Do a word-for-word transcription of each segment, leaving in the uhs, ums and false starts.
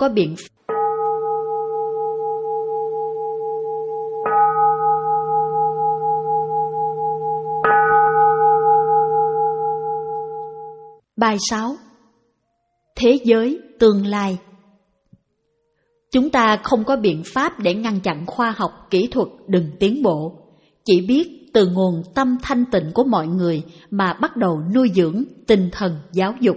có biện Bài sáu. Thế giới tương lai. Chúng ta không có biện pháp để ngăn chặn khoa học kỹ thuật đừng tiến bộ, chỉ biết từ nguồn tâm thanh tịnh của mọi người mà bắt đầu nuôi dưỡng tinh thần giáo dục.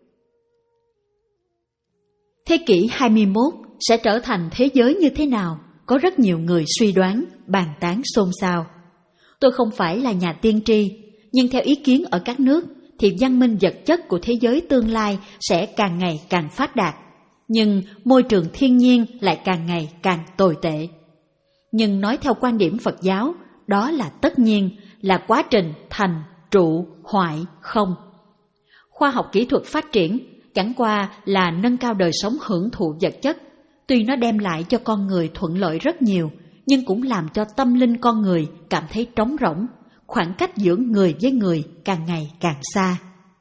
Thế kỷ hai mươi mốt sẽ trở thành thế giới như thế nào? Có rất nhiều người suy đoán, bàn tán xôn xao. Tôi không phải là nhà tiên tri, nhưng theo ý kiến ở các nước thì văn minh vật chất của thế giới tương lai sẽ càng ngày càng phát đạt, nhưng môi trường thiên nhiên lại càng ngày càng tồi tệ. Nhưng nói theo quan điểm Phật giáo, đó là tất nhiên, là quá trình thành, trụ, hoại, không. Khoa học kỹ thuật phát triển chẳng qua là nâng cao đời sống hưởng thụ vật chất. Tuy nó đem lại cho con người thuận lợi rất nhiều, nhưng cũng làm cho tâm linh con người cảm thấy trống rỗng, khoảng cách giữa người với người càng ngày càng xa.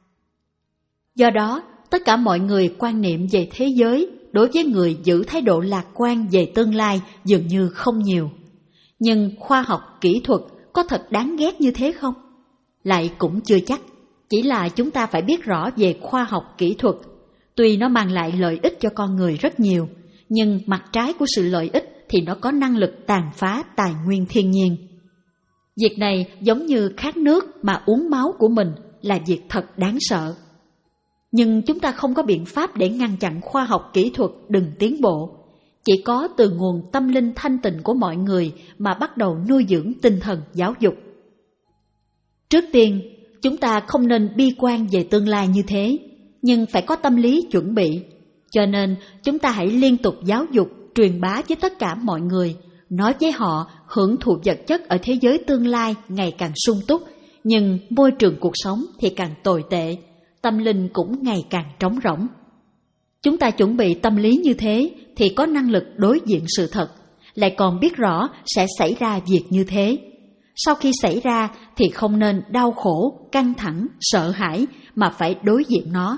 Do đó, tất cả mọi người quan niệm về thế giới đối với người giữ thái độ lạc quan về tương lai dường như không nhiều. Nhưng khoa học kỹ thuật có thật đáng ghét như thế không? Lại cũng chưa chắc, chỉ là chúng ta phải biết rõ về khoa học kỹ thuật. Tuy nó mang lại lợi ích cho con người rất nhiều, nhưng mặt trái của sự lợi ích thì nó có năng lực tàn phá tài nguyên thiên nhiên. Việc này giống như khát nước mà uống máu của mình là việc thật đáng sợ. Nhưng chúng ta không có biện pháp để ngăn chặn khoa học kỹ thuật đừng tiến bộ. Chỉ có từ nguồn tâm linh thanh tịnh của mọi người mà bắt đầu nuôi dưỡng tinh thần giáo dục. Trước tiên, chúng ta không nên bi quan về tương lai như thế, nhưng phải có tâm lý chuẩn bị. Cho nên, chúng ta hãy liên tục giáo dục, truyền bá với tất cả mọi người, nói với họ hưởng thụ vật chất ở thế giới tương lai ngày càng sung túc, nhưng môi trường cuộc sống thì càng tồi tệ, tâm linh cũng ngày càng trống rỗng. Chúng ta chuẩn bị tâm lý như thế thì có năng lực đối diện sự thật, lại còn biết rõ sẽ xảy ra việc như thế. Sau khi xảy ra thì không nên đau khổ, căng thẳng, sợ hãi mà phải đối diện nó.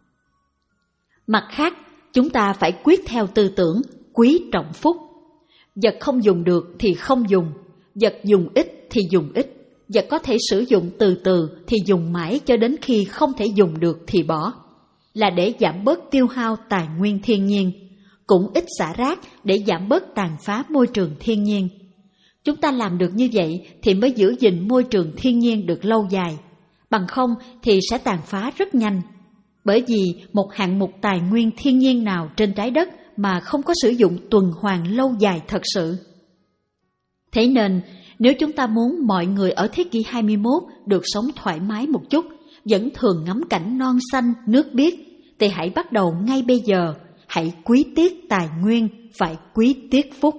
Mặt khác, chúng ta phải quyết theo tư tưởng quý trọng phúc. Vật không dùng được thì không dùng, vật dùng ít thì dùng ít, vật có thể sử dụng từ từ thì dùng mãi cho đến khi không thể dùng được thì bỏ, là để giảm bớt tiêu hao tài nguyên thiên nhiên, cũng ít xả rác để giảm bớt tàn phá môi trường thiên nhiên. Chúng ta làm được như vậy thì mới giữ gìn môi trường thiên nhiên được lâu dài, bằng không thì sẽ tàn phá rất nhanh. Bởi vì một hạng mục tài nguyên thiên nhiên nào trên trái đất mà không có sử dụng tuần hoàn lâu dài thật sự. Thế nên, nếu chúng ta muốn mọi người ở thế kỷ hai mươi mốt được sống thoải mái một chút, vẫn thường ngắm cảnh non xanh, nước biếc, thì hãy bắt đầu ngay bây giờ, hãy quý tiếc tài nguyên, phải quý tiếc phúc.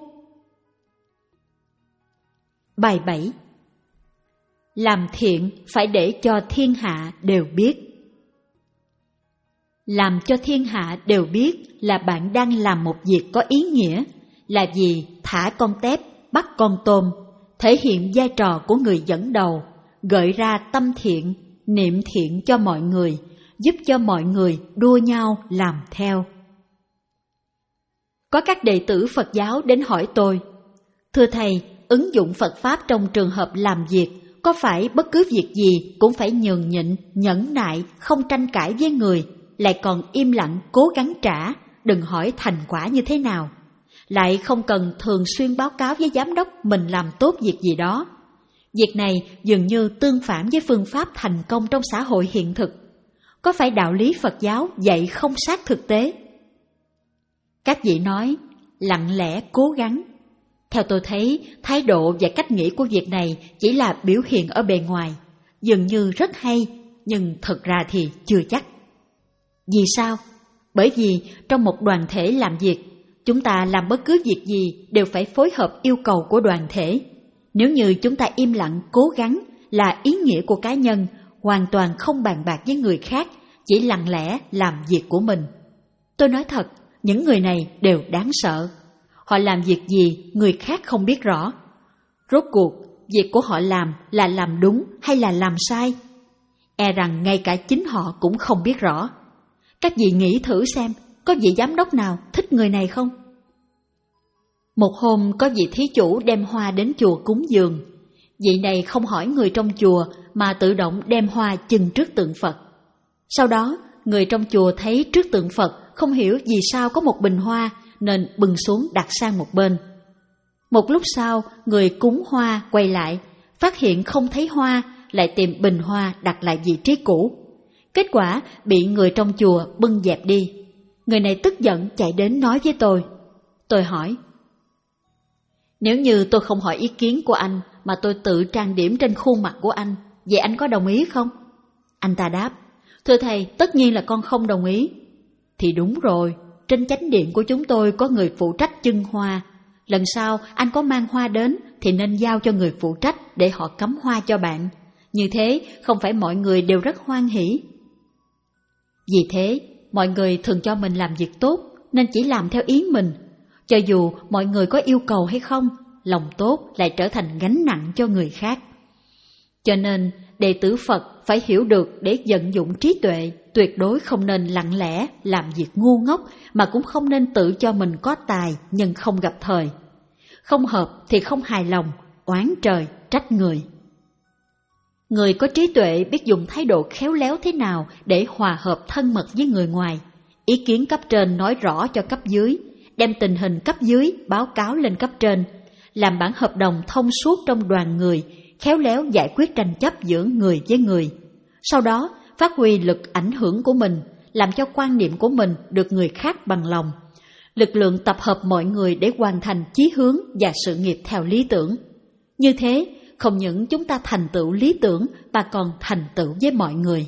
Bài bảy. Làm thiện phải để cho thiên hạ đều biết. Làm cho thiên hạ đều biết là bạn đang làm một việc có ý nghĩa, là vì thả con tép, bắt con tôm, thể hiện vai trò của người dẫn đầu, gợi ra tâm thiện, niệm thiện cho mọi người, giúp cho mọi người đua nhau làm theo. Có các đệ tử Phật giáo đến hỏi tôi, thưa Thầy, ứng dụng Phật Pháp trong trường hợp làm việc, có phải bất cứ việc gì cũng phải nhường nhịn, nhẫn nại, không tranh cãi với người, lại còn im lặng cố gắng trả, đừng hỏi thành quả như thế nào, lại không cần thường xuyên báo cáo với giám đốc mình làm tốt việc gì đó. Việc này dường như tương phản với phương pháp thành công trong xã hội hiện thực. Có phải đạo lý Phật giáo dạy không sát thực tế? Các vị nói, lặng lẽ cố gắng. Theo tôi thấy, thái độ và cách nghĩ của việc này chỉ là biểu hiện ở bề ngoài, dường như rất hay, nhưng thật ra thì chưa chắc. Vì sao? Bởi vì trong một đoàn thể làm việc, chúng ta làm bất cứ việc gì đều phải phối hợp yêu cầu của đoàn thể. Nếu như chúng ta im lặng cố gắng là ý nghĩa của cá nhân, hoàn toàn không bàn bạc với người khác, chỉ lặng lẽ làm việc của mình. Tôi nói thật, những người này đều đáng sợ. Họ làm việc gì người khác không biết rõ. Rốt cuộc, việc của họ làm là làm đúng hay là làm sai? E rằng ngay cả chính họ cũng không biết rõ. Các vị nghĩ thử xem, có có vị giám đốc nào thích người này không? Một hôm có vị thí chủ đem hoa đến chùa cúng dường. Vị này không hỏi người trong chùa mà tự động đem hoa chưng trước tượng Phật. Sau đó, người trong chùa thấy trước tượng Phật không hiểu vì sao có một bình hoa nên bưng xuống đặt sang một bên. Một lúc sau, người cúng hoa quay lại, phát hiện không thấy hoa, lại tìm bình hoa đặt lại vị trí cũ. Kết quả bị người trong chùa bưng dẹp đi. Người này tức giận chạy đến nói với tôi. Tôi hỏi, nếu như tôi không hỏi ý kiến của anh mà tôi tự trang điểm trên khuôn mặt của anh, vậy anh có đồng ý không? Anh ta đáp, thưa thầy, tất nhiên là con không đồng ý. Thì đúng rồi, trên chánh điện của chúng tôi có người phụ trách chưng hoa. Lần sau anh có mang hoa đến thì nên giao cho người phụ trách để họ cắm hoa cho bạn. Như thế không phải mọi người đều rất hoan hỉ. Vì thế, mọi người thường cho mình làm việc tốt nên chỉ làm theo ý mình. Cho dù mọi người có yêu cầu hay không, lòng tốt lại trở thành gánh nặng cho người khác. Cho nên, đệ tử Phật phải hiểu được để vận dụng trí tuệ, tuyệt đối không nên lặng lẽ làm việc ngu ngốc mà cũng không nên tự cho mình có tài nhưng không gặp thời. Không hợp thì không hài lòng, oán trời, trách người. Người có trí tuệ biết dùng thái độ khéo léo thế nào để hòa hợp thân mật với người ngoài. Ý kiến cấp trên nói rõ cho cấp dưới, đem tình hình cấp dưới báo cáo lên cấp trên, làm bản hợp đồng thông suốt trong đoàn người, khéo léo giải quyết tranh chấp giữa người với người. Sau đó, phát huy lực ảnh hưởng của mình, làm cho quan niệm của mình được người khác bằng lòng. Lực lượng tập hợp mọi người để hoàn thành chí hướng và sự nghiệp theo lý tưởng. Như thế, không những chúng ta thành tựu lý tưởng mà còn thành tựu với mọi người.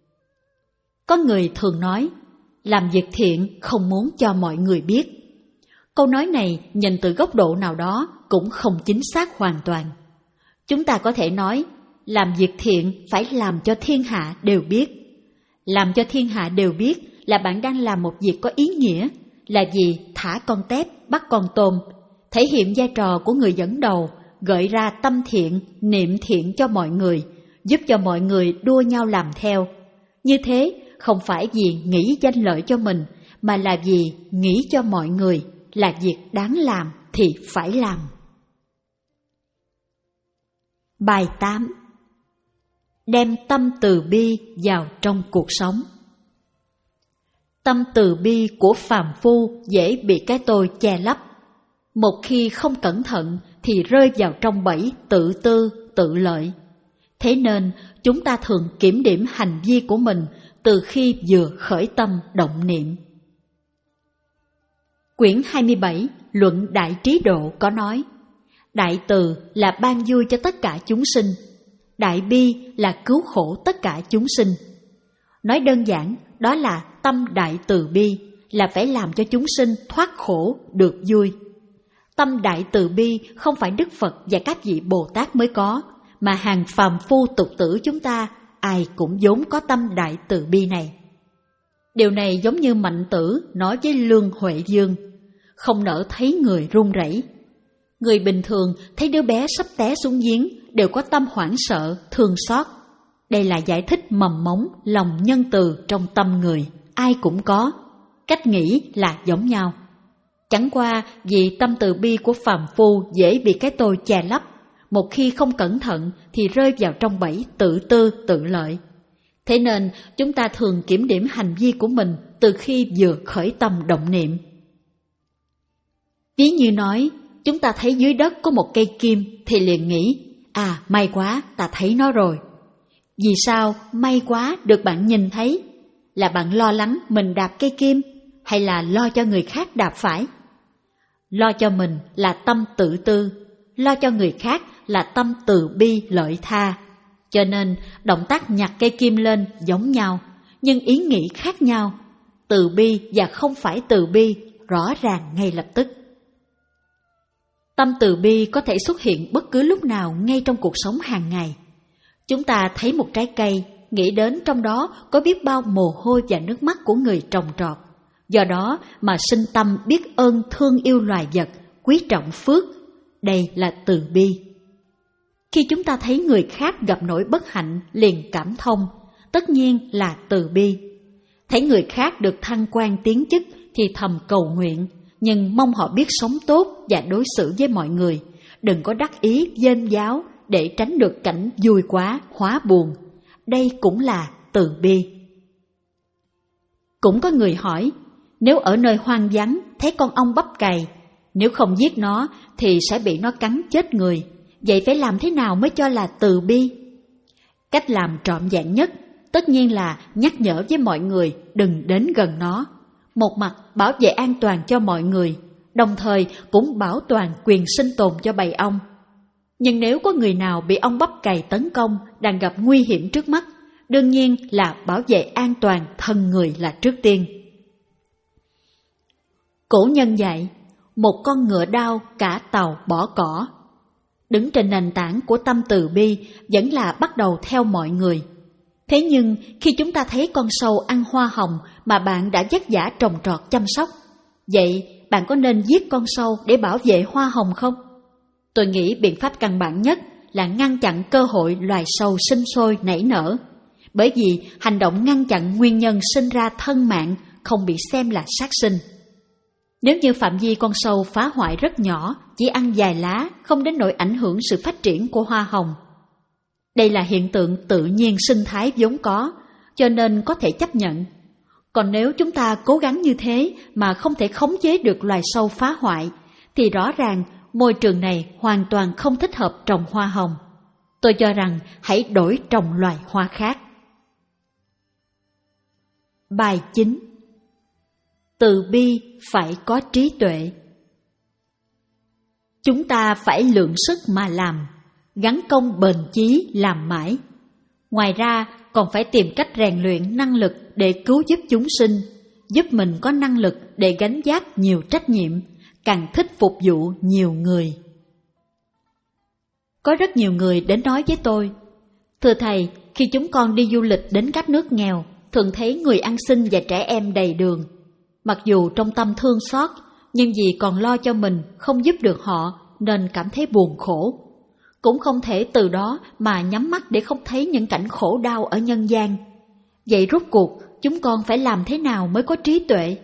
Có người thường nói, làm việc thiện không muốn cho mọi người biết. Câu nói này nhìn từ góc độ nào đó cũng không chính xác hoàn toàn. Chúng ta có thể nói, làm việc thiện phải làm cho thiên hạ đều biết. Làm cho thiên hạ đều biết là bạn đang làm một việc có ý nghĩa, là vì thả con tép bắt con tôm, thể hiện vai trò của người dẫn đầu, gợi ra tâm thiện, niệm thiện cho mọi người, giúp cho mọi người đua nhau làm theo. Như thế không phải vì nghĩ danh lợi cho mình, mà là vì nghĩ cho mọi người, là việc đáng làm thì phải làm. Bài tám. Đem tâm từ bi vào trong cuộc sống. Tâm từ bi của phàm phu dễ bị cái tôi che lấp. Một khi không cẩn thận thì rơi vào trong bẫy tự tư, tự lợi. Thế nên chúng ta thường kiểm điểm hành vi của mình từ khi vừa khởi tâm động niệm. Quyển hai mươi bảy, Luận Đại Trí Độ có nói, đại từ là ban vui cho tất cả chúng sinh, đại bi là cứu khổ tất cả chúng sinh. Nói đơn giản, đó là tâm đại từ bi, là phải làm cho chúng sinh thoát khổ được vui. Tâm đại từ bi không phải Đức Phật và các vị Bồ Tát mới có, mà hàng phàm phu tục tử chúng ta, ai cũng vốn có tâm đại từ bi này. Điều này giống như Mạnh Tử nói với Lương Huệ Dương, không nỡ thấy người run rẩy. Người bình thường thấy đứa bé sắp té xuống giếng đều có tâm hoảng sợ, thương xót. Đây là giải thích mầm mống lòng nhân từ trong tâm người, ai cũng có. Cách nghĩ là giống nhau. Chẳng qua vì tâm từ bi của phàm phu dễ bị cái tôi che lấp, một khi không cẩn thận thì rơi vào trong bẫy tự tư tự lợi. Thế nên chúng ta thường kiểm điểm hành vi của mình từ khi vừa khởi tâm động niệm. Ví như nói, chúng ta thấy dưới đất có một cây kim thì liền nghĩ, à may quá, ta thấy nó rồi. Vì sao may quá được bạn nhìn thấy? Là bạn lo lắng mình đạp cây kim hay là lo cho người khác đạp phải? Lo cho mình là tâm tự tư, lo cho người khác là tâm từ bi lợi tha. Cho nên động tác nhặt cây kim lên giống nhau, nhưng ý nghĩ khác nhau. Từ bi và không phải từ bi rõ ràng ngay lập tức. Tâm từ bi có thể xuất hiện bất cứ lúc nào ngay trong cuộc sống hàng ngày. Chúng ta thấy một trái cây, nghĩ đến trong đó có biết bao mồ hôi và nước mắt của người trồng trọt. Do đó mà sinh tâm biết ơn thương yêu loài vật, quý trọng phước. Đây là từ bi. Khi chúng ta thấy người khác gặp nỗi bất hạnh liền cảm thông, tất nhiên là từ bi. Thấy người khác được thăng quan tiến chức thì thầm cầu nguyện, nhưng mong họ biết sống tốt và đối xử với mọi người, đừng có đắc ý dên giáo để tránh được cảnh vui quá hóa buồn. Đây cũng là từ bi. Cũng có người hỏi, nếu ở nơi hoang vắng thấy con ong bắp cày, nếu không giết nó thì sẽ bị nó cắn chết người, vậy phải làm thế nào mới cho là từ bi? Cách làm trọn vẹn nhất tất nhiên là nhắc nhở với mọi người đừng đến gần nó. Một mặt bảo vệ an toàn cho mọi người, đồng thời cũng bảo toàn quyền sinh tồn cho bầy ong. Nhưng nếu có người nào bị ong bắp cày tấn công, đang gặp nguy hiểm trước mắt, đương nhiên là bảo vệ an toàn thân người là trước tiên. Cổ nhân dạy, một con ngựa đao cả tàu bỏ cỏ. Đứng trên nền tảng của tâm từ bi vẫn là bắt đầu theo mọi người. Thế nhưng khi chúng ta thấy con sâu ăn hoa hồng mà bạn đã vất vả trồng trọt chăm sóc, vậy bạn có nên giết con sâu để bảo vệ hoa hồng không? Tôi nghĩ biện pháp căn bản nhất là ngăn chặn cơ hội loài sâu sinh sôi nảy nở, bởi vì hành động ngăn chặn nguyên nhân sinh ra thân mạng không bị xem là sát sinh. Nếu như phạm vi con sâu phá hoại rất nhỏ, chỉ ăn vài lá, không đến nỗi ảnh hưởng sự phát triển của hoa hồng. Đây là hiện tượng tự nhiên sinh thái vốn có, cho nên có thể chấp nhận. Còn nếu chúng ta cố gắng như thế mà không thể khống chế được loài sâu phá hoại, thì rõ ràng môi trường này hoàn toàn không thích hợp trồng hoa hồng. Tôi cho rằng hãy đổi trồng loài hoa khác. Bài chín. Từ bi phải có trí tuệ. Chúng ta phải lượng sức mà làm, gắn công bền chí làm mãi. Ngoài ra còn phải tìm cách rèn luyện năng lực để cứu giúp chúng sinh, giúp mình có năng lực để gánh vác nhiều trách nhiệm, càng thích phục vụ nhiều người. Có rất nhiều người đến nói với tôi, thưa thầy, khi chúng con đi du lịch đến các nước nghèo, thường thấy người ăn xin và trẻ em đầy đường. Mặc dù trong tâm thương xót, nhưng vì còn lo cho mình không giúp được họ nên cảm thấy buồn khổ. Cũng không thể từ đó mà nhắm mắt để không thấy những cảnh khổ đau ở nhân gian. Vậy rốt cuộc chúng con phải làm thế nào mới có trí tuệ?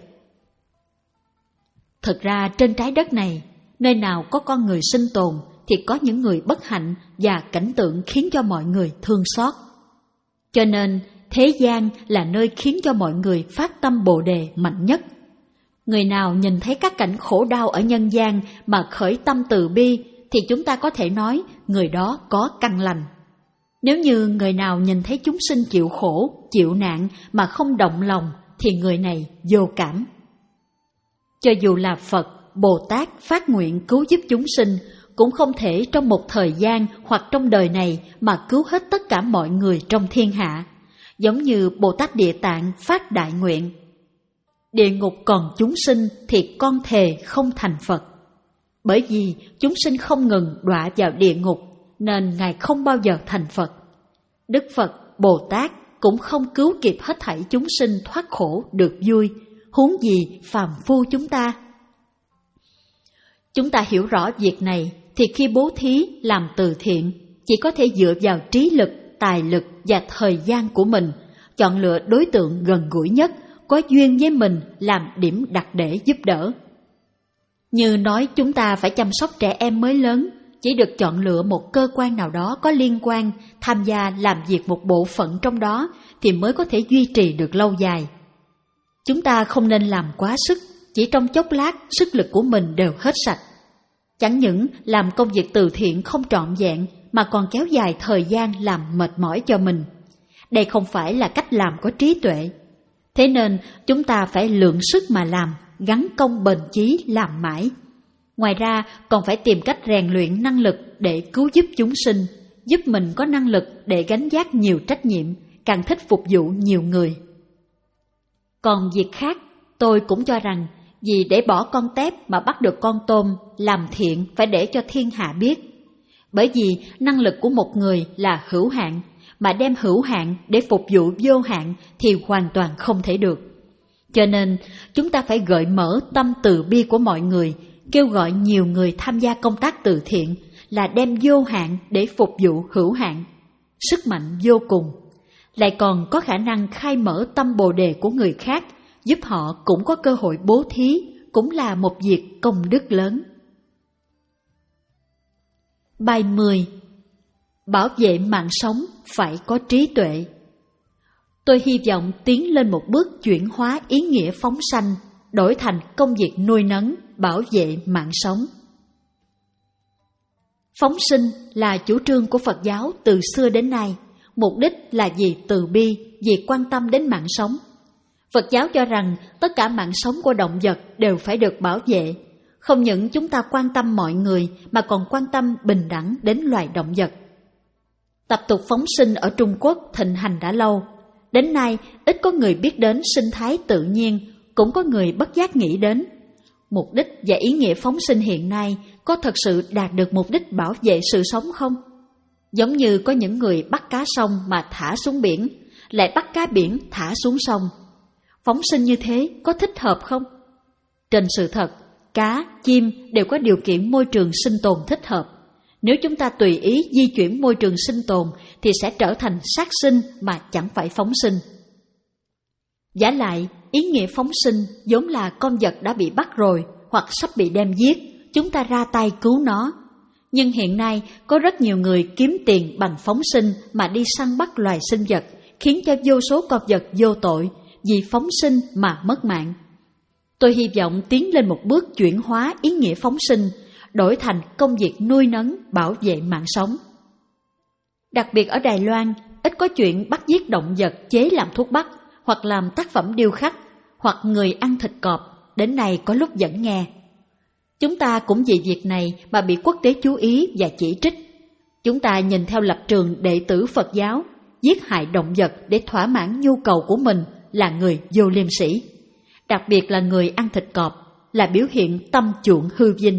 Thực ra trên trái đất này, nơi nào có con người sinh tồn thì có những người bất hạnh và cảnh tượng khiến cho mọi người thương xót. Cho nên thế gian là nơi khiến cho mọi người phát tâm Bồ Đề mạnh nhất. Người nào nhìn thấy các cảnh khổ đau ở nhân gian mà khởi tâm từ bi thì chúng ta có thể nói người đó có căn lành. Nếu như người nào nhìn thấy chúng sinh chịu khổ, chịu nạn mà không động lòng thì người này vô cảm. Cho dù là Phật, Bồ Tát phát nguyện cứu giúp chúng sinh, cũng không thể trong một thời gian hoặc trong đời này mà cứu hết tất cả mọi người trong thiên hạ. Giống như Bồ Tát Địa Tạng phát đại nguyện, địa ngục còn chúng sinh thì con thề không thành Phật. Bởi vì chúng sinh không ngừng đọa vào địa ngục nên Ngài không bao giờ thành Phật. Đức Phật, Bồ Tát cũng không cứu kịp hết thảy chúng sinh thoát khổ được vui, huống gì phàm phu chúng ta. Chúng ta hiểu rõ việc này thì khi bố thí làm từ thiện chỉ có thể dựa vào trí lực, tài lực và thời gian của mình, chọn lựa đối tượng gần gũi nhất, có duyên với mình làm điểm đặt để giúp đỡ. Như nói chúng ta phải chăm sóc trẻ em mới lớn, chỉ được chọn lựa một cơ quan nào đó có liên quan, tham gia làm việc một bộ phận trong đó thì mới có thể duy trì được lâu dài. Chúng ta không nên làm quá sức, chỉ trong chốc lát sức lực của mình đều hết sạch. Chẳng những làm công việc từ thiện không trọn vẹn mà còn kéo dài thời gian làm mệt mỏi cho mình. Đây không phải là cách làm có trí tuệ. Thế nên chúng ta phải lượng sức mà làm, gắn công bền chí làm mãi. Ngoài ra còn phải tìm cách rèn luyện năng lực để cứu giúp chúng sinh, giúp mình có năng lực để gánh vác nhiều trách nhiệm, càng thích phục vụ nhiều người. Còn việc khác, tôi cũng cho rằng vì để bỏ con tép mà bắt được con tôm, làm thiện phải để cho thiên hạ biết. Bởi vì năng lực của một người là hữu hạn, mà đem hữu hạn để phục vụ vô hạn thì hoàn toàn không thể được. Cho nên chúng ta phải gợi mở tâm từ bi của mọi người, kêu gọi nhiều người tham gia công tác từ thiện là đem vô hạn để phục vụ hữu hạn. Sức mạnh vô cùng, lại còn có khả năng khai mở tâm Bồ Đề của người khác, giúp họ cũng có cơ hội bố thí, cũng là một việc công đức lớn. Bài mười. Bảo vệ mạng sống phải có trí tuệ. Tôi hy vọng tiến lên một bước chuyển hóa ý nghĩa phóng sanh, đổi thành công việc nuôi nấng, bảo vệ mạng sống. Phóng sinh là chủ trương của Phật giáo từ xưa đến nay, mục đích là vì từ bi, vì quan tâm đến mạng sống. Phật giáo cho rằng tất cả mạng sống của động vật đều phải được bảo vệ. Không những chúng ta quan tâm mọi người mà còn quan tâm bình đẳng đến loài động vật. Tập tục phóng sinh ở Trung Quốc thịnh hành đã lâu. Đến nay, ít có người biết đến sinh thái tự nhiên, cũng có người bất giác nghĩ đến. Mục đích và ý nghĩa phóng sinh hiện nay có thật sự đạt được mục đích bảo vệ sự sống không? Giống như có những người bắt cá sông mà thả xuống biển, lại bắt cá biển thả xuống sông. Phóng sinh như thế có thích hợp không? Trên sự thật, cá, chim đều có điều kiện môi trường sinh tồn thích hợp. Nếu chúng ta tùy ý di chuyển môi trường sinh tồn thì sẽ trở thành sát sinh mà chẳng phải phóng sinh. Vả lại, ý nghĩa phóng sinh vốn là con vật đã bị bắt rồi hoặc sắp bị đem giết, chúng ta ra tay cứu nó. Nhưng hiện nay có rất nhiều người kiếm tiền bằng phóng sinh mà đi săn bắt loài sinh vật, khiến cho vô số con vật vô tội vì phóng sinh mà mất mạng. Tôi hy vọng tiến lên một bước chuyển hóa ý nghĩa phóng sinh, đổi thành công việc nuôi nấng, bảo vệ mạng sống. Đặc biệt ở Đài Loan, ít có chuyện bắt giết động vật chế làm thuốc bắc, hoặc làm tác phẩm điêu khắc, hoặc người ăn thịt cọp, đến nay có lúc vẫn nghe. Chúng ta cũng vì việc này mà bị quốc tế chú ý và chỉ trích. Chúng ta nhìn theo lập trường đệ tử Phật giáo, giết hại động vật để thỏa mãn nhu cầu của mình là người vô liêm sỉ. Đặc biệt là người ăn thịt cọp, là biểu hiện tâm chuộng hư vinh.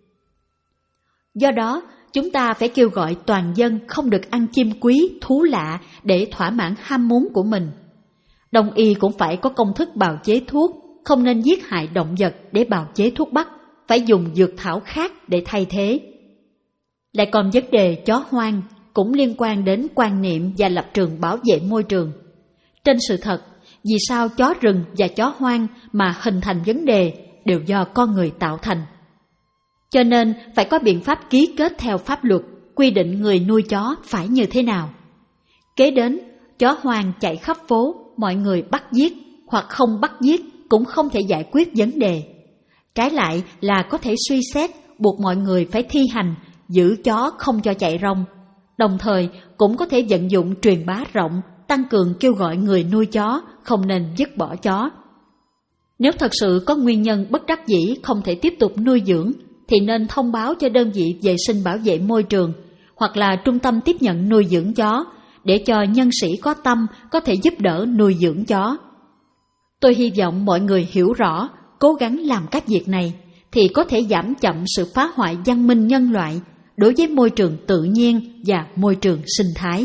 Do đó, chúng ta phải kêu gọi toàn dân không được ăn chim quý, thú lạ để thỏa mãn ham muốn của mình. Đông y cũng phải có công thức bào chế thuốc, không nên giết hại động vật để bào chế thuốc bắc, phải dùng dược thảo khác để thay thế. Lại còn vấn đề chó hoang cũng liên quan đến quan niệm và lập trường bảo vệ môi trường. Trên sự thật, vì sao chó rừng và chó hoang mà hình thành vấn đề đều do con người tạo thành. Cho nên phải có biện pháp ký kết theo pháp luật, quy định người nuôi chó phải như thế nào. Kế đến, chó hoang chạy khắp phố, mọi người bắt giết hoặc không bắt giết cũng không thể giải quyết vấn đề. Trái lại là có thể suy xét buộc mọi người phải thi hành giữ chó không cho chạy rong. Đồng thời cũng có thể vận dụng truyền bá rộng, tăng cường kêu gọi người nuôi chó không nên dứt bỏ chó. Nếu thật sự có nguyên nhân bất đắc dĩ không thể tiếp tục nuôi dưỡng thì nên thông báo cho đơn vị vệ sinh bảo vệ môi trường hoặc là trung tâm tiếp nhận nuôi dưỡng chó để cho nhân sĩ có tâm có thể giúp đỡ nuôi dưỡng chó. Tôi hy vọng mọi người hiểu rõ, cố gắng làm các việc này thì có thể giảm chậm sự phá hoại văn minh nhân loại đối với môi trường tự nhiên và môi trường sinh thái.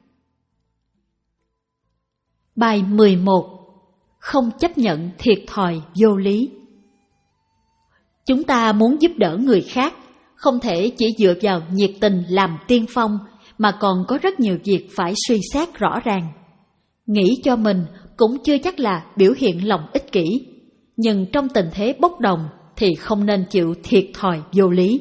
Bài mười một. Không chấp nhận thiệt thòi vô lý. Chúng ta muốn giúp đỡ người khác, không thể chỉ dựa vào nhiệt tình làm tiên phong, mà còn có rất nhiều việc phải suy xét rõ ràng. Nghĩ cho mình cũng chưa chắc là biểu hiện lòng ích kỷ, nhưng trong tình thế bốc đồng thì không nên chịu thiệt thòi vô lý.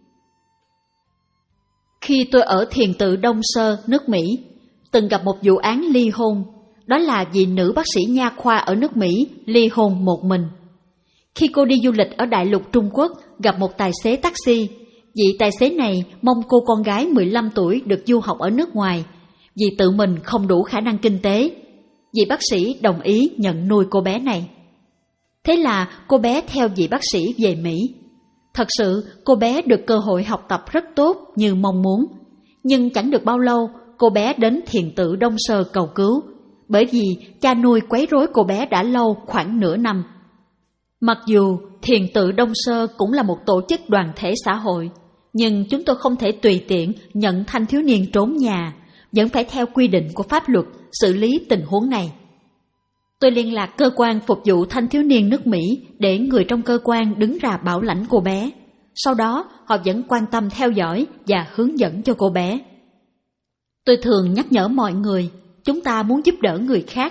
Khi tôi ở thiền tự Đông Sơ, nước Mỹ, từng gặp một vụ án ly hôn. Đó là vì nữ bác sĩ nha khoa ở nước Mỹ ly hôn một mình. Khi cô đi du lịch ở đại lục Trung Quốc, gặp một tài xế taxi. Vị tài xế này mong cô con gái mười lăm tuổi được du học ở nước ngoài, vì tự mình không đủ khả năng kinh tế. Vị bác sĩ đồng ý nhận nuôi cô bé này. Thế là cô bé theo vị bác sĩ về Mỹ. Thật sự cô bé được cơ hội học tập rất tốt như mong muốn. Nhưng chẳng được bao lâu, cô bé đến thiền tự Đông Sơ cầu cứu, bởi vì cha nuôi quấy rối cô bé đã lâu, khoảng nửa năm. Mặc dù thiền tự Đông Sơ cũng là một tổ chức đoàn thể xã hội, nhưng chúng tôi không thể tùy tiện nhận thanh thiếu niên trốn nhà, vẫn phải theo quy định của pháp luật xử lý tình huống này. Tôi liên lạc cơ quan phục vụ thanh thiếu niên nước Mỹ để người trong cơ quan đứng ra bảo lãnh cô bé. Sau đó họ vẫn quan tâm theo dõi và hướng dẫn cho cô bé. Tôi thường nhắc nhở mọi người, chúng ta muốn giúp đỡ người khác,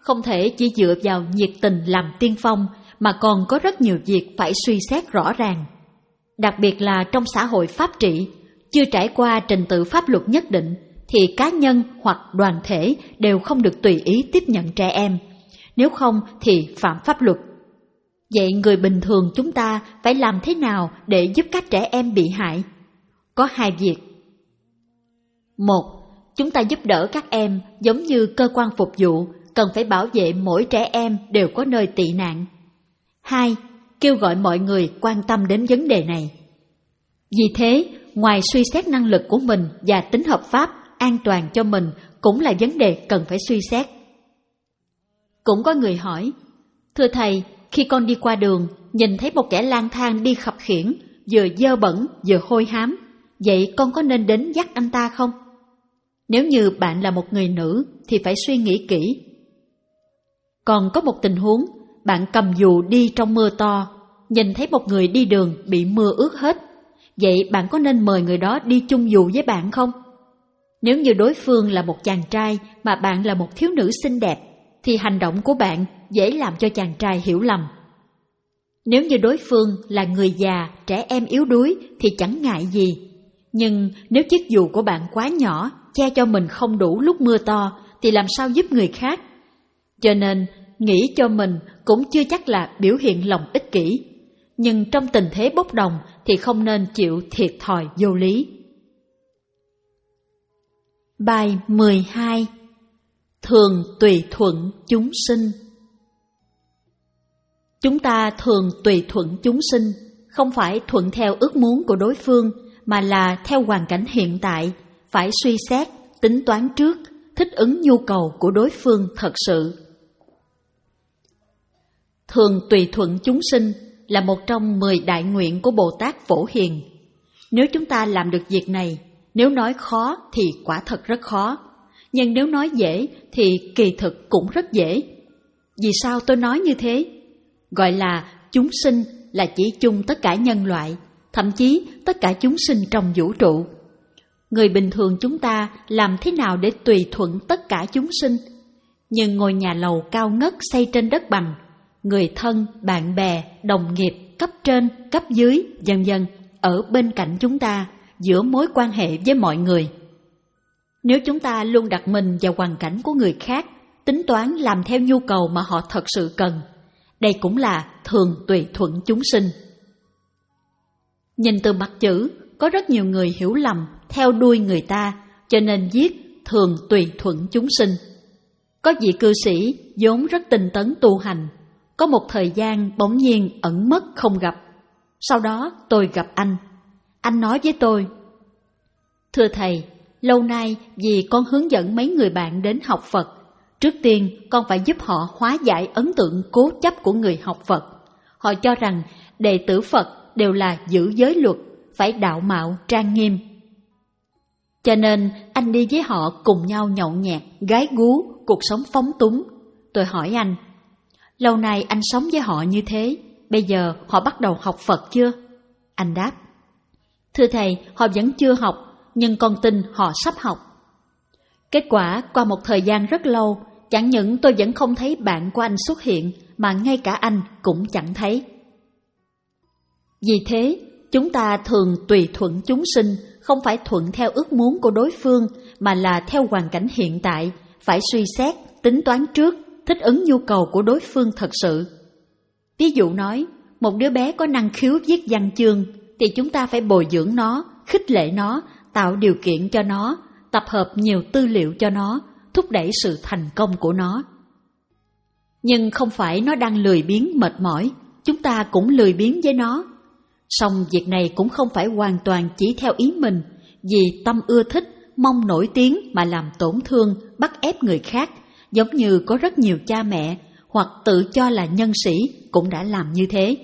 không thể chỉ dựa vào nhiệt tình làm tiên phong mà còn có rất nhiều việc phải suy xét rõ ràng. Đặc biệt là trong xã hội pháp trị, chưa trải qua trình tự pháp luật nhất định thì cá nhân hoặc đoàn thể đều không được tùy ý tiếp nhận trẻ em, nếu không thì phạm pháp luật. Vậy người bình thường chúng ta phải làm thế nào để giúp các trẻ em bị hại? Có hai việc. Một, chúng ta giúp đỡ các em giống như cơ quan phục vụ, cần phải bảo vệ mỗi trẻ em đều có nơi tị nạn. Hai, kêu gọi mọi người quan tâm đến vấn đề này. Vì thế, ngoài suy xét năng lực của mình và tính hợp pháp, an toàn cho mình cũng là vấn đề cần phải suy xét. Cũng có người hỏi, thưa thầy, khi con đi qua đường, nhìn thấy một kẻ lang thang đi khập khiễng, vừa dơ bẩn vừa hôi hám, vậy con có nên đến dắt anh ta không? Nếu như bạn là một người nữ thì phải suy nghĩ kỹ. Còn có một tình huống, bạn cầm dù đi trong mưa to, nhìn thấy một người đi đường bị mưa ướt hết, vậy bạn có nên mời người đó đi chung dù với bạn không? Nếu như đối phương là một chàng trai mà bạn là một thiếu nữ xinh đẹp, thì hành động của bạn dễ làm cho chàng trai hiểu lầm. Nếu như đối phương là người già, trẻ em yếu đuối thì chẳng ngại gì. Nhưng nếu chiếc dù của bạn quá nhỏ, che cho mình không đủ lúc mưa to, thì làm sao giúp người khác? Cho nên, nghĩ cho mình cũng chưa chắc là biểu hiện lòng ích kỷ. Nhưng trong tình thế bốc đồng thì không nên chịu thiệt thòi vô lý. Bài mười hai. Thường tùy thuận chúng sinh. Chúng ta thường tùy thuận chúng sinh, không phải thuận theo ước muốn của đối phương, mà là theo hoàn cảnh hiện tại, phải suy xét, tính toán trước, thích ứng nhu cầu của đối phương thật sự. Thường tùy thuận chúng sinh là một trong mười đại nguyện của Bồ Tát Phổ Hiền. Nếu chúng ta làm được việc này, nếu nói khó thì quả thật rất khó, nhưng nếu nói dễ thì kỳ thực cũng rất dễ. Vì sao tôi nói như thế? Gọi là chúng sinh là chỉ chung tất cả nhân loại, thậm chí tất cả chúng sinh trong vũ trụ. Người bình thường chúng ta làm thế nào để tùy thuận tất cả chúng sinh? Nhưng ngôi nhà lầu cao ngất xây trên đất bằng, người thân, bạn bè, đồng nghiệp, cấp trên, cấp dưới, vân vân ở bên cạnh chúng ta, giữa mối quan hệ với mọi người. Nếu chúng ta luôn đặt mình vào hoàn cảnh của người khác, tính toán làm theo nhu cầu mà họ thật sự cần, đây cũng là thường tùy thuận chúng sinh. Nhìn từ mặt chữ, có rất nhiều người hiểu lầm, theo đuôi người ta, cho nên viết thường tùy thuận chúng sinh. Có vị cư sĩ vốn rất tinh tấn tu hành, có một thời gian bỗng nhiên ẩn mất không gặp. Sau đó tôi gặp anh. Anh nói với tôi, thưa thầy, lâu nay vì con hướng dẫn mấy người bạn đến học Phật, trước tiên con phải giúp họ hóa giải ấn tượng cố chấp của người học Phật. Họ cho rằng đệ tử Phật đều là giữ giới luật, phải đạo mạo trang nghiêm. Cho nên anh đi với họ cùng nhau nhậu nhẹt, gái gú, cuộc sống phóng túng. Tôi hỏi anh, lâu nay anh sống với họ như thế, bây giờ họ bắt đầu học Phật chưa? Anh đáp, thưa thầy, họ vẫn chưa học, nhưng con tin họ sắp học. Kết quả qua một thời gian rất lâu, chẳng những tôi vẫn không thấy bạn của anh xuất hiện, mà ngay cả anh cũng chẳng thấy. Vì thế, chúng ta thường tùy thuận chúng sinh, không phải thuận theo ước muốn của đối phương, mà là theo hoàn cảnh hiện tại, phải suy xét, tính toán trước, thích ứng nhu cầu của đối phương thật sự. Ví dụ nói, một đứa bé có năng khiếu viết văn chương, thì chúng ta phải bồi dưỡng nó, khích lệ nó, tạo điều kiện cho nó, tập hợp nhiều tư liệu cho nó, thúc đẩy sự thành công của nó. Nhưng không phải nó đang lười biếng mệt mỏi, chúng ta cũng lười biếng với nó. Song việc này cũng không phải hoàn toàn chỉ theo ý mình, vì tâm ưa thích, mong nổi tiếng mà làm tổn thương, bắt ép người khác, giống như có rất nhiều cha mẹ hoặc tự cho là nhân sĩ cũng đã làm như thế.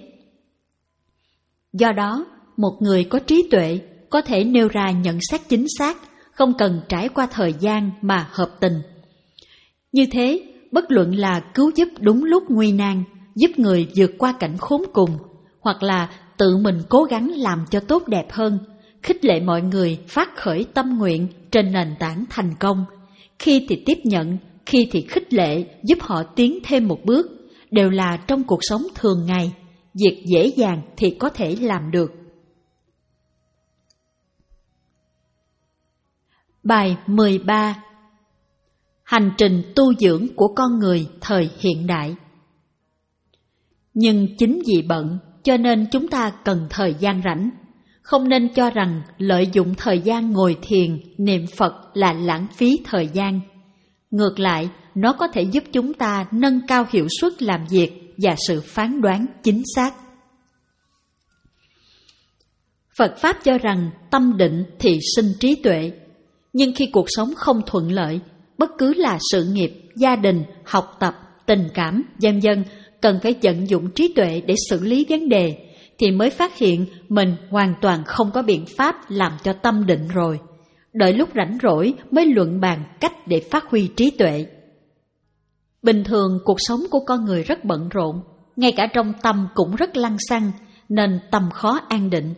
Do đó, một người có trí tuệ có thể nêu ra nhận xét chính xác, không cần trải qua thời gian mà hợp tình. Như thế, bất luận là cứu giúp đúng lúc nguy nan, giúp người vượt qua cảnh khốn cùng, hoặc là tự mình cố gắng làm cho tốt đẹp hơn, khích lệ mọi người phát khởi tâm nguyện trên nền tảng thành công, khi thì tiếp nhận, khi thì khích lệ giúp họ tiến thêm một bước, đều là trong cuộc sống thường ngày, việc dễ dàng thì có thể làm được. Bài mười ba. Hành trình tu dưỡng của con người thời hiện đại. Nhưng chính vì bận cho nên chúng ta cần thời gian rảnh. Không nên cho rằng lợi dụng thời gian ngồi thiền, niệm Phật là lãng phí thời gian. Ngược lại, nó có thể giúp chúng ta nâng cao hiệu suất làm việc và sự phán đoán chính xác. Phật Pháp cho rằng tâm định thì sinh trí tuệ. Nhưng khi cuộc sống không thuận lợi, bất cứ là sự nghiệp, gia đình, học tập, tình cảm, vân vân, cần phải vận dụng trí tuệ để xử lý vấn đề, thì mới phát hiện mình hoàn toàn không có biện pháp làm cho tâm định rồi. Đợi lúc rảnh rỗi mới luận bàn cách để phát huy trí tuệ. Bình thường cuộc sống của con người rất bận rộn, ngay cả trong tâm cũng rất lăng xăng, nên tâm khó an định.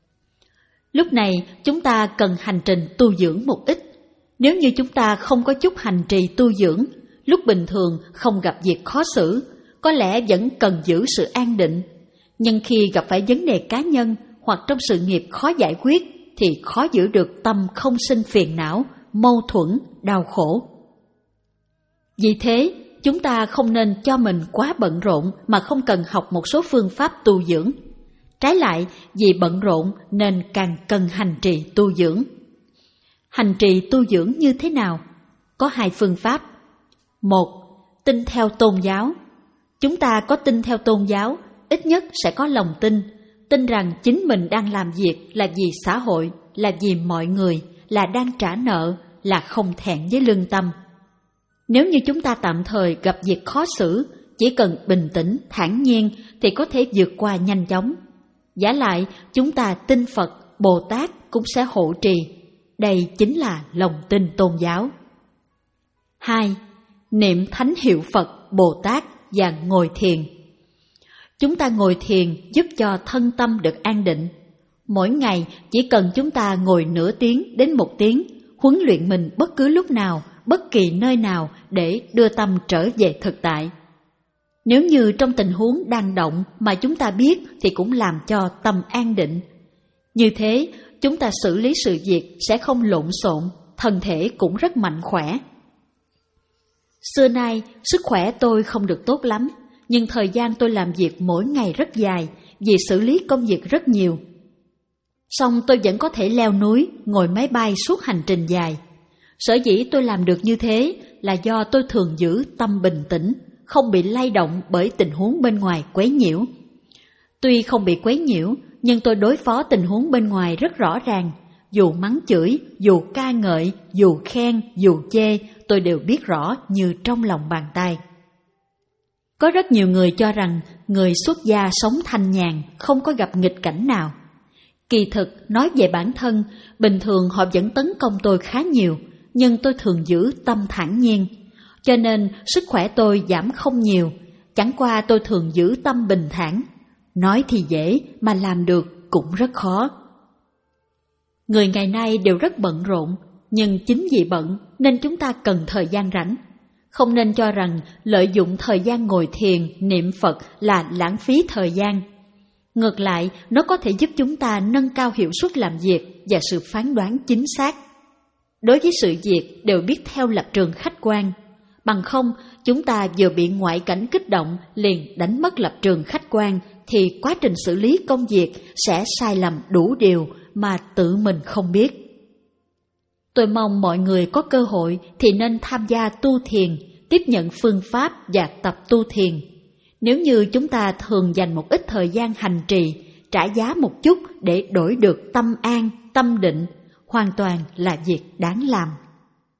Lúc này chúng ta cần hành trình tu dưỡng một ít. Nếu như chúng ta không có chút hành trì tu dưỡng, lúc bình thường không gặp việc khó xử, có lẽ vẫn cần giữ sự an định. Nhưng khi gặp phải vấn đề cá nhân hoặc trong sự nghiệp khó giải quyết, thì khó giữ được tâm không sinh phiền não, mâu thuẫn, đau khổ. Vì thế, chúng ta không nên cho mình quá bận rộn mà không cần học một số phương pháp tu dưỡng. Trái lại, vì bận rộn nên càng cần hành trì tu dưỡng. Hành trì tu dưỡng như thế nào? Có hai phương pháp. Một, tin theo tôn giáo. Chúng ta có tin theo tôn giáo, ít nhất sẽ có lòng tin, tin rằng chính mình đang làm việc là vì xã hội, là vì mọi người, là đang trả nợ, là không thẹn với lương tâm. Nếu như chúng ta tạm thời gặp việc khó xử, chỉ cần bình tĩnh, thản nhiên thì có thể vượt qua nhanh chóng. Vả lại, chúng ta tin Phật, Bồ Tát cũng sẽ hộ trì. Đây chính là lòng tin tôn giáo. Hai, niệm thánh hiệu Phật, Bồ Tát và ngồi thiền. Chúng ta ngồi thiền giúp cho thân tâm được an định. Mỗi ngày chỉ cần chúng ta ngồi nửa tiếng đến một tiếng, huấn luyện mình bất cứ lúc nào, bất kỳ nơi nào để đưa tâm trở về thực tại. Nếu như trong tình huống đang động mà chúng ta biết thì cũng làm cho tâm an định. Như thế, chúng ta xử lý sự việc sẽ không lộn xộn, thân thể cũng rất mạnh khỏe. Xưa nay, sức khỏe tôi không được tốt lắm, nhưng thời gian tôi làm việc mỗi ngày rất dài vì xử lý công việc rất nhiều. Song tôi vẫn có thể leo núi, ngồi máy bay suốt hành trình dài. Sở dĩ tôi làm được như thế là do tôi thường giữ tâm bình tĩnh, không bị lay động bởi tình huống bên ngoài quấy nhiễu. Tuy không bị quấy nhiễu, nhưng tôi đối phó tình huống bên ngoài rất rõ ràng. Dù mắng chửi, dù ca ngợi, dù khen, dù chê, tôi đều biết rõ như trong lòng bàn tay. Có rất nhiều người cho rằng người xuất gia sống thanh nhàn, không có gặp nghịch cảnh nào. Kỳ thực, nói về bản thân, bình thường họ vẫn tấn công tôi khá nhiều, nhưng tôi thường giữ tâm thản nhiên. Cho nên sức khỏe tôi giảm không nhiều, chẳng qua tôi thường giữ tâm bình thản. Nói thì dễ mà làm được cũng rất khó. Người ngày nay đều rất bận rộn, nhưng chính vì bận nên chúng ta cần thời gian rảnh. Không nên cho rằng lợi dụng thời gian ngồi thiền, niệm Phật là lãng phí thời gian. Ngược lại, nó có thể giúp chúng ta nâng cao hiệu suất làm việc và sự phán đoán chính xác. Đối với sự việc đều biết theo lập trường khách quan. Bằng không, chúng ta vừa bị ngoại cảnh kích động liền đánh mất lập trường khách quan, thì quá trình xử lý công việc sẽ sai lầm đủ điều mà tự mình không biết. Tôi mong mọi người có cơ hội thì nên tham gia tu thiền, tiếp nhận phương pháp và tập tu thiền. Nếu như chúng ta thường dành một ít thời gian hành trì, trả giá một chút để đổi được tâm an, tâm định, hoàn toàn là việc đáng làm.